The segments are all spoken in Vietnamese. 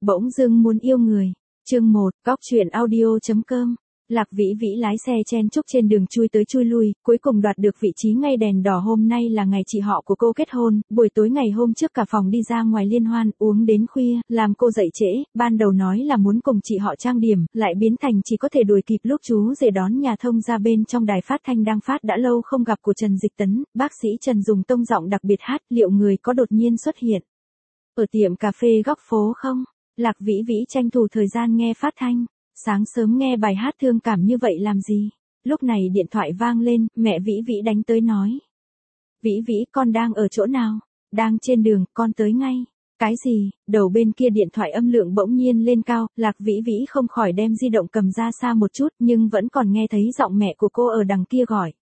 Bỗng dưng muốn yêu người. Chương 1, Góc truyện audio.com. Lạc Vĩ Vĩ lái xe chen chúc trên đường chui tới chui lui, cuối cùng đoạt được vị trí ngay đèn đỏ. Hôm nay là ngày chị họ của cô kết hôn, buổi tối ngày hôm trước cả phòng đi ra ngoài liên hoan, uống đến khuya, làm cô dậy trễ, ban đầu nói là muốn cùng chị họ trang điểm, lại biến thành chỉ có thể đuổi kịp lúc chú rể đón nhà thông ra bên trong đài phát thanh đang phát đã lâu không gặp của Trần Dịch Tấn, bác sĩ Trần dùng tông giọng đặc biệt hát, liệu người có đột nhiên xuất hiện ở tiệm cà phê góc phố không? Lạc Vĩ Vĩ tranh thủ thời gian nghe phát thanh. Sáng sớm nghe bài hát thương cảm như vậy làm gì? Lúc này điện thoại vang lên, mẹ Vĩ Vĩ đánh tới nói. Vĩ Vĩ, con đang ở chỗ nào? Đang trên đường, con tới ngay. Cái gì? Đầu bên kia điện thoại âm lượng bỗng nhiên lên cao, Lạc Vĩ Vĩ không khỏi đem di động cầm ra xa một chút, nhưng vẫn còn nghe thấy giọng mẹ của cô ở đằng kia gọi.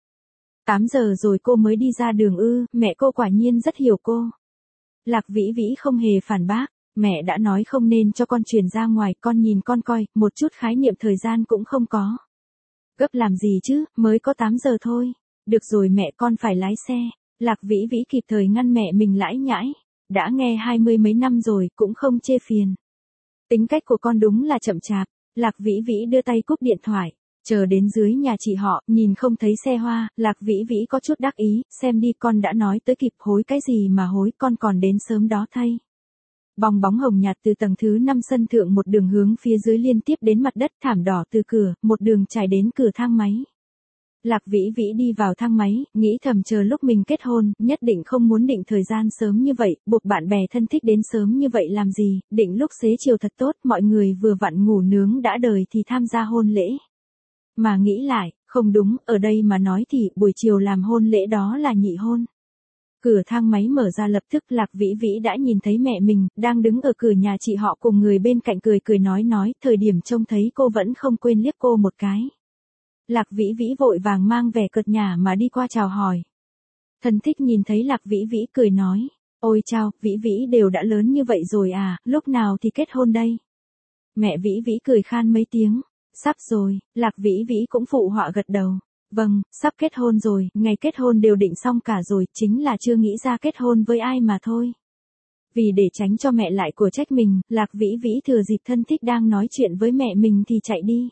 8 giờ rồi cô mới đi ra đường ư? Mẹ cô quả nhiên rất hiểu cô. Lạc Vĩ Vĩ không hề phản bác. Mẹ đã nói không nên cho con truyền ra ngoài, con nhìn con coi, một chút khái niệm thời gian cũng không có. Gấp làm gì chứ, mới có 8 giờ thôi. Được rồi mẹ, con phải lái xe. Lạc Vĩ Vĩ kịp thời ngăn mẹ mình lãi nhãi. Đã nghe 20 mấy năm rồi, cũng không chê phiền. Tính cách của con đúng là chậm chạp. Lạc Vĩ Vĩ đưa tay cúp điện thoại. Chờ đến dưới nhà chị họ, nhìn không thấy xe hoa, Lạc Vĩ Vĩ có chút đắc ý, xem đi con đã nói tới kịp hối cái gì mà hối, con còn đến sớm đó thay. Bong bóng hồng nhạt từ tầng thứ 5 sân thượng một đường hướng phía dưới liên tiếp đến mặt đất, thảm đỏ từ cửa, một đường trải đến cửa thang máy. Lạc Vĩ Vĩ đi vào thang máy, nghĩ thầm chờ lúc mình kết hôn, nhất định không muốn định thời gian sớm như vậy, buộc bạn bè thân thích đến sớm như vậy làm gì, định lúc xế chiều thật tốt, mọi người vừa vặn ngủ nướng đã đời thì tham gia hôn lễ. Mà nghĩ lại, không đúng, ở đây mà nói thì buổi chiều làm hôn lễ đó là nhị hôn. Cửa thang máy mở ra lập tức Lạc Vĩ Vĩ đã nhìn thấy mẹ mình, đang đứng ở cửa nhà chị họ cùng người bên cạnh cười cười nói, thời điểm trông thấy cô vẫn không quên liếc cô một cái. Lạc Vĩ Vĩ vội vàng mang vẻ cợt nhả mà đi qua chào hỏi. Thân thích nhìn thấy Lạc Vĩ Vĩ cười nói, ôi chao, Vĩ Vĩ đều đã lớn như vậy rồi à, lúc nào thì kết hôn đây? Mẹ Vĩ Vĩ cười khan mấy tiếng, sắp rồi, Lạc Vĩ Vĩ cũng phụ họa gật đầu. Vâng, sắp kết hôn rồi, ngày kết hôn đều định xong cả rồi, chính là chưa nghĩ ra kết hôn với ai mà thôi. Vì để tránh cho mẹ lại của trách mình, Lạc Vĩ Vĩ thừa dịp thân thích đang nói chuyện với mẹ mình thì chạy đi.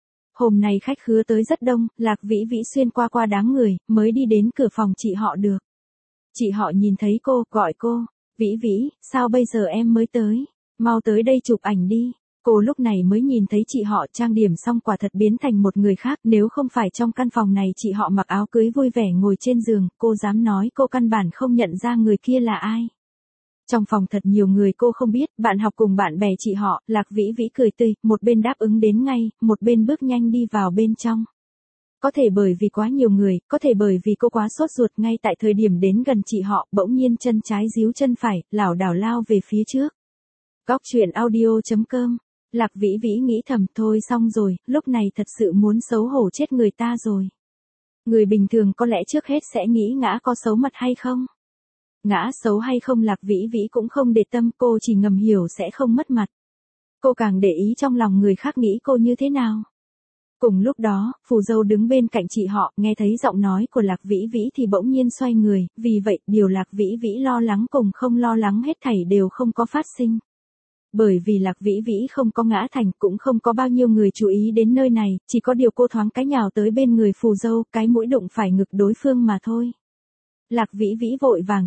Hôm nay khách khứa tới rất đông, Lạc Vĩ Vĩ xuyên qua đám người, mới đi đến cửa phòng chị họ được. Chị họ nhìn thấy cô, gọi cô, Vĩ Vĩ, sao bây giờ em mới tới? Mau tới đây chụp ảnh đi. Cô lúc này mới nhìn thấy chị họ trang điểm xong quả thật biến thành một người khác, nếu không phải trong căn phòng này chị họ mặc áo cưới vui vẻ ngồi trên giường, cô dám nói cô căn bản không nhận ra người kia là ai. Trong phòng thật nhiều người cô không biết, bạn học cùng bạn bè chị họ, Lạc Vĩ Vĩ cười tươi, một bên đáp ứng đến ngay, một bên bước nhanh đi vào bên trong. Có thể bởi vì quá nhiều người, có thể bởi vì cô quá sốt ruột ngay tại thời điểm đến gần chị họ, bỗng nhiên chân trái díu chân phải, lảo đảo lao về phía trước. Góc truyện audio.com. Lạc Vĩ Vĩ nghĩ thầm thôi xong rồi, lúc này thật sự muốn xấu hổ chết người ta rồi. Người bình thường có lẽ trước hết sẽ nghĩ ngã có xấu mặt hay không. Ngã xấu hay không Lạc Vĩ Vĩ cũng không để tâm, cô chỉ ngầm hiểu sẽ không mất mặt. Cô càng để ý trong lòng người khác nghĩ cô như thế nào. Cùng lúc đó, phù dâu đứng bên cạnh chị họ, nghe thấy giọng nói của Lạc Vĩ Vĩ thì bỗng nhiên xoay người, vì vậy, điều Lạc Vĩ Vĩ lo lắng cùng không lo lắng hết thảy đều không có phát sinh. Bởi vì Lạc Vĩ Vĩ không có ngã thành, cũng không có bao nhiêu người chú ý đến nơi này, chỉ có điều cô thoáng cái nhào tới bên người phù dâu, cái mũi đụng phải ngực đối phương mà thôi. Lạc Vĩ Vĩ vội vàng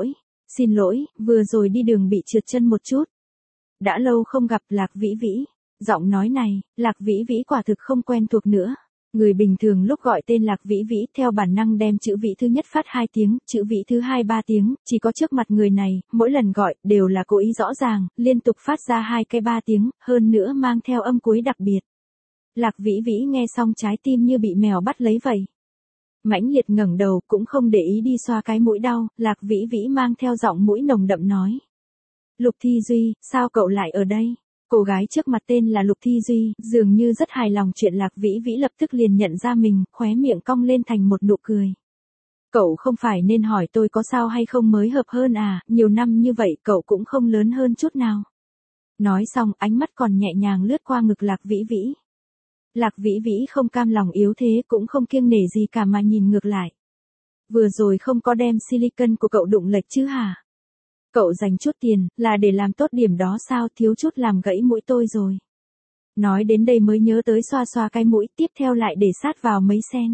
xin lỗi, vừa rồi đi đường bị trượt chân một chút. Đã lâu không gặp Lạc Vĩ Vĩ, giọng nói này, Lạc Vĩ Vĩ quả thực không quen thuộc nữa. Người bình thường lúc gọi tên Lạc Vĩ Vĩ theo bản năng đem chữ Vĩ thứ nhất phát 2 tiếng, chữ Vĩ thứ hai 3 tiếng, chỉ có trước mặt người này, mỗi lần gọi, đều là cố ý rõ ràng, liên tục phát ra 2 cái 3 tiếng, hơn nữa mang theo âm cuối đặc biệt. Lạc Vĩ Vĩ nghe xong trái tim như bị mèo bắt lấy vậy. Mãnh liệt ngẩng đầu cũng không để ý đi xoa cái mũi đau, Lạc Vĩ Vĩ mang theo giọng mũi nồng đậm nói. Lục Thi Duy, sao cậu lại ở đây? Cô gái trước mặt tên là Lục Thi Duy, dường như rất hài lòng chuyện Lạc Vĩ Vĩ lập tức liền nhận ra mình, khóe miệng cong lên thành một nụ cười. Cậu không phải nên hỏi tôi có sao hay không mới hợp hơn à, nhiều năm như vậy cậu cũng không lớn hơn chút nào. Nói xong ánh mắt còn nhẹ nhàng lướt qua ngực Lạc Vĩ Vĩ. Lạc Vĩ Vĩ không cam lòng yếu thế cũng không kiêng nể gì cả mà nhìn ngược lại. Vừa rồi không có đem silicon của cậu đụng lệch chứ hả? Cậu dành chút tiền, là để làm tốt điểm đó sao, thiếu chút làm gãy mũi tôi rồi. Nói đến đây mới nhớ tới xoa xoa cái mũi, tiếp theo lại để sát vào mấy sen.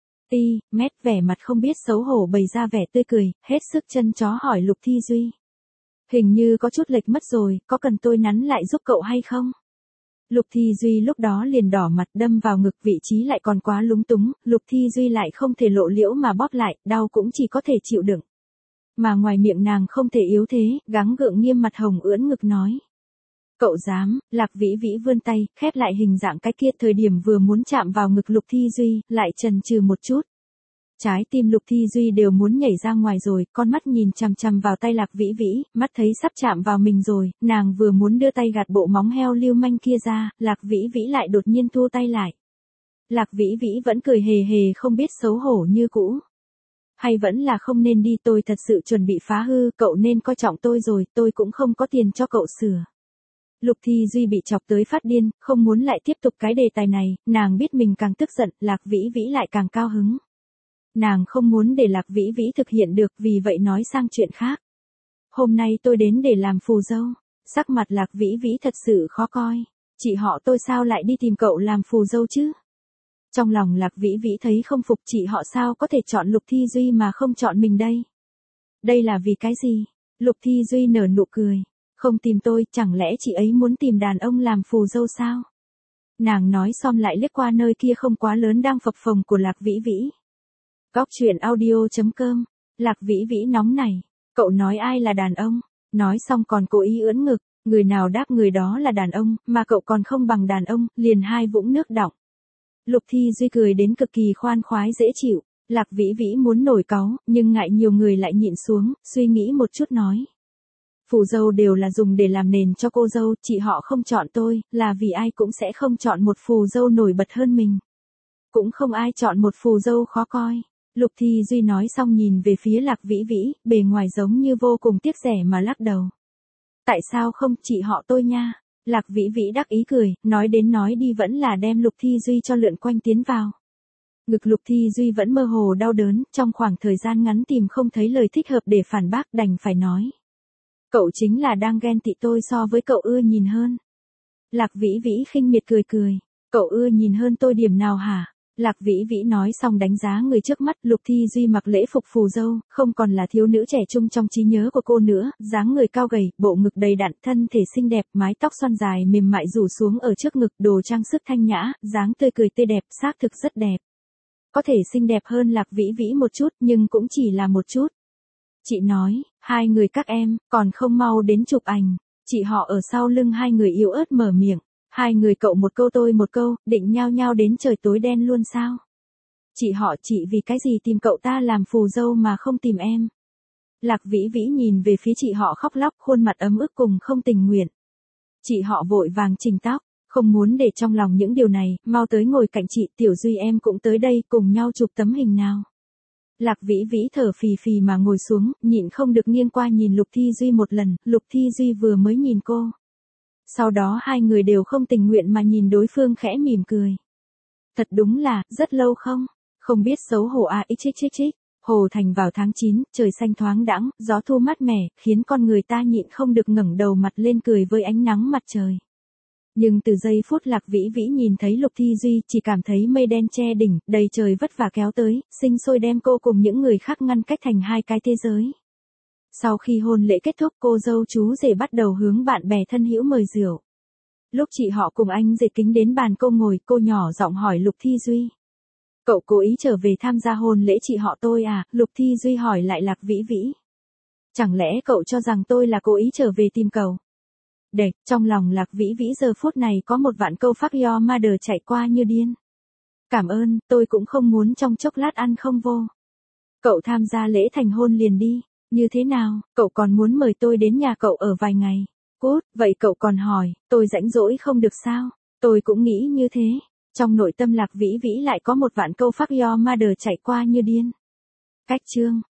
Mét vẻ mặt không biết xấu hổ bày ra vẻ tươi cười, hết sức chân chó hỏi Lục Thi Duy. Hình như có chút lệch mất rồi, có cần tôi nắn lại giúp cậu hay không? Lục Thi Duy lúc đó liền đỏ mặt đâm vào ngực, vị trí lại còn quá lúng túng, Lục Thi Duy lại không thể lộ liễu mà bóp lại, đau cũng chỉ có thể chịu đựng. Mà ngoài miệng nàng không thể yếu thế, gắng gượng nghiêm mặt hồng ưỡn ngực nói. Cậu dám, Lạc Vĩ Vĩ vươn tay, khép lại hình dạng cái kia, thời điểm vừa muốn chạm vào ngực Lục Thi Duy, lại chần chừ một chút. Trái tim Lục Thi Duy đều muốn nhảy ra ngoài rồi, con mắt nhìn chằm chằm vào tay Lạc Vĩ Vĩ, mắt thấy sắp chạm vào mình rồi, nàng vừa muốn đưa tay gạt bộ móng heo lưu manh kia ra, Lạc Vĩ Vĩ lại đột nhiên thu tay lại. Lạc Vĩ Vĩ vẫn cười hề hề không biết xấu hổ như cũ. Hay vẫn là không nên đi, tôi thật sự chuẩn bị phá hư, cậu nên coi trọng tôi rồi, tôi cũng không có tiền cho cậu sửa. Lục Thi Duy bị chọc tới phát điên, không muốn lại tiếp tục cái đề tài này, nàng biết mình càng tức giận, Lạc Vĩ Vĩ lại càng cao hứng. Nàng không muốn để Lạc Vĩ Vĩ thực hiện được, vì vậy nói sang chuyện khác. Hôm nay tôi đến để làm phù dâu. Sắc mặt Lạc Vĩ Vĩ thật sự khó coi. Chị họ tôi sao lại đi tìm cậu làm phù dâu chứ? Trong lòng Lạc Vĩ Vĩ thấy không phục, chị họ sao có thể chọn Lục Thi Duy mà không chọn mình đây? Đây là vì cái gì? Lục Thi Duy nở nụ cười. Không tìm tôi, chẳng lẽ chị ấy muốn tìm đàn ông làm phù dâu sao? Nàng nói xong lại liếc qua nơi kia không quá lớn đang phập phồng của Lạc Vĩ Vĩ. Góc truyện audio.com. Lạc Vĩ Vĩ nóng này. Cậu nói ai là đàn ông? Nói xong còn cố ý ưỡn ngực. Người nào đáp người đó là đàn ông, mà cậu còn không bằng đàn ông, liền hai vũng nước đọng. Lục Thi Duy cười đến cực kỳ khoan khoái dễ chịu. Lạc Vĩ Vĩ muốn nổi cáu, nhưng ngại nhiều người lại nhịn xuống, suy nghĩ một chút nói. Phù dâu đều là dùng để làm nền cho cô dâu, chị họ không chọn tôi, là vì ai cũng sẽ không chọn một phù dâu nổi bật hơn mình. Cũng không ai chọn một phù dâu khó coi. Lục Thi Duy nói xong nhìn về phía Lạc Vĩ Vĩ, bề ngoài giống như vô cùng tiếc rẻ mà lắc đầu. Tại sao không, chị họ tôi nha. Lạc Vĩ Vĩ đắc ý cười, nói đến nói đi vẫn là đem Lục Thi Duy cho lượn quanh tiến vào. Ngực Lục Thi Duy vẫn mơ hồ đau đớn, trong khoảng thời gian ngắn tìm không thấy lời thích hợp để phản bác, đành phải nói. Cậu chính là đang ghen tị tôi so với cậu ưa nhìn hơn. Lạc Vĩ Vĩ khinh miệt cười cười. Cậu ưa nhìn hơn tôi điểm nào hả? Lạc Vĩ Vĩ nói xong đánh giá người trước mắt, Lục Thi Duy mặc lễ phục phù dâu, không còn là thiếu nữ trẻ trung trong trí nhớ của cô nữa, dáng người cao gầy, bộ ngực đầy đặn, thân thể xinh đẹp, mái tóc xoăn dài mềm mại rủ xuống ở trước ngực, đồ trang sức thanh nhã, dáng tươi cười tươi đẹp, xác thực rất đẹp. Có thể xinh đẹp hơn Lạc Vĩ Vĩ một chút, nhưng cũng chỉ là một chút. Chị nói, hai người các em, còn không mau đến chụp ảnh. Chị họ ở sau lưng hai người yếu ớt mở miệng. Hai người cậu một câu tôi một câu, định nhao nhao đến trời tối đen luôn sao? Chị họ, chị vì cái gì tìm cậu ta làm phù dâu mà không tìm em? Lạc Vĩ Vĩ nhìn về phía chị họ khóc lóc, khuôn mặt ấm ức cùng không tình nguyện. Chị họ vội vàng chỉnh tóc, không muốn để trong lòng những điều này, mau tới ngồi cạnh chị, Tiểu Duy em cũng tới đây, cùng nhau chụp tấm hình nào. Lạc Vĩ Vĩ thở phì phì mà ngồi xuống, nhịn không được nghiêng qua nhìn Lục Thi Duy một lần, Lục Thi Duy vừa mới nhìn cô. Sau đó hai người đều không tình nguyện mà nhìn đối phương khẽ mỉm cười. Thật đúng là, rất lâu không biết xấu hổ à, xxxx. Hồ Thành vào tháng 9, trời xanh thoáng đãng, gió thu mát mẻ, khiến con người ta nhịn không được ngẩng đầu mặt lên cười với ánh nắng mặt trời. Nhưng từ giây phút Lạc Vĩ Vĩ nhìn thấy Lục Thi Duy, chỉ cảm thấy mây đen che đỉnh, đầy trời vất vả kéo tới, sinh sôi đem cô cùng những người khác ngăn cách thành hai cái thế giới. Sau khi hôn lễ kết thúc, cô dâu chú rể bắt đầu hướng bạn bè thân hữu mời rượu. Lúc chị họ cùng anh rể kính đến bàn cô ngồi, cô nhỏ giọng hỏi Lục Thi Duy. Cậu cố ý trở về tham gia hôn lễ chị họ tôi à? Lục Thi Duy hỏi lại Lạc Vĩ Vĩ. Chẳng lẽ cậu cho rằng tôi là cố ý trở về tìm cậu? Trong lòng Lạc Vĩ Vĩ giờ phút này có một vạn câu fuck your mother chạy qua như điên. Cảm ơn, tôi cũng không muốn trong chốc lát ăn không vô. Cậu tham gia lễ thành hôn liền đi, như thế nào, cậu còn muốn mời tôi đến nhà cậu ở vài ngày. Cút, vậy cậu còn hỏi, tôi rảnh rỗi không được sao? Tôi cũng nghĩ như thế. Trong nội tâm Lạc Vĩ Vĩ lại có một vạn câu fuck your mother chạy qua như điên. Cách chương